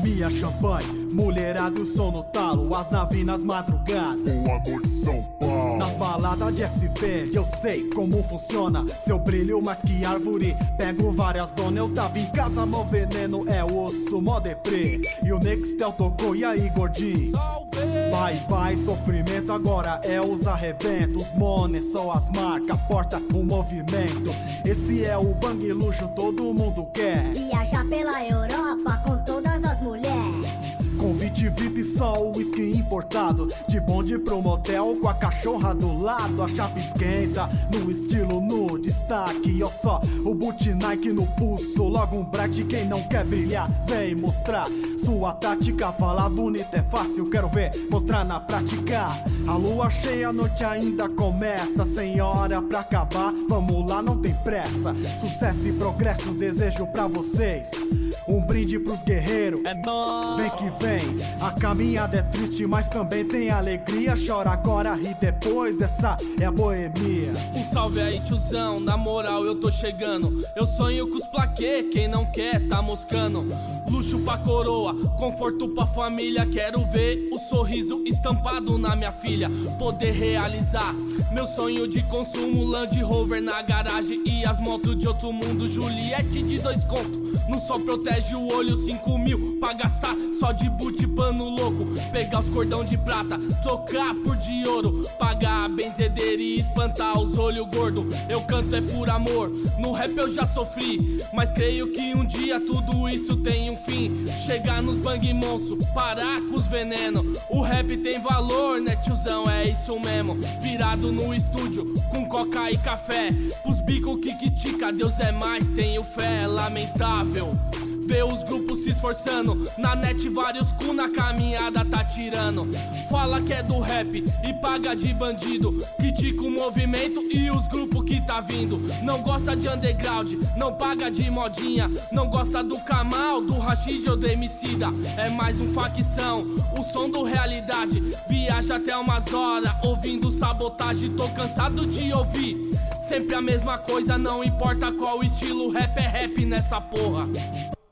Academia, champanhe, mulherada e o som no talo, as naves nas madrugadas. Boa noite, São Paulo. Nas baladas de SP, eu sei como funciona. Seu brilho mais que árvore, pego várias donas. Eu tava em casa, mó veneno é osso, mó deprê. E o Nextel tocou, e aí, gordinho? Bye bye, sofrimento, agora é os arrebentos. Money, só as marcas, porta o movimento. Esse é o bang luxo, todo mundo quer viajar pela Europa com todas as mulheres. Convite VIP, só o whisky importado. De bonde pro motel com a cachorra do lado. A chapa esquenta, no estilo, no destaque. Ó só, o boot Nike no pulso. Logo um bright, quem não quer brilhar, vem mostrar sua tática. Falar bonito é fácil, quero ver mostrar na prática. A lua cheia, a noite ainda começa. Sem hora pra acabar, vamos lá, não tem pressa. Sucesso e progresso, desejo pra vocês. Um brinde pros guerreiros, é nóis. Vem que vem, a caminhada é triste, mas também tem alegria. Chora agora, ri depois, essa é a boemia. Um salve aí, tiozão, na moral eu tô chegando. Eu sonho com os plaquê, quem não quer tá moscando. Luxo pra coroa, conforto pra família. Quero ver o sorriso estampado na minha filha. Poder realizar meu sonho de consumo. Land Rover na garagem e as motos de outro mundo. Juliette de 2 contos, não só protege o olho. 5 mil pra gastar, só de boot pano louco. Pegar os cordão de prata, trocar por de ouro. Pagar a benzedeira e espantar os olhos gordo. Eu canto é por amor, no rap eu já sofri, mas creio que um dia tudo isso tem um fim. Chegar nos bang monstro, parar com os veneno. O rap tem valor, né tiozão, é isso mesmo. Virado no estúdio, com coca e café. Pros bico que critica, Deus é mais, tenho fé. Lamentável ver os grupos se esforçando. Na net vários cu na caminhada tá tirando. Fala que é do rap e paga de bandido. Critica o movimento e os grupos que tá vindo. Não gosta de underground, não paga de modinha. Não gosta do Kamal, do Rashid ou do Emicida. É mais um facção, o som do realidade. Viaja até umas horas, ouvindo sabotagem. Tô cansado de ouvir sempre a mesma coisa. Não importa qual estilo, rap é rap nessa porra.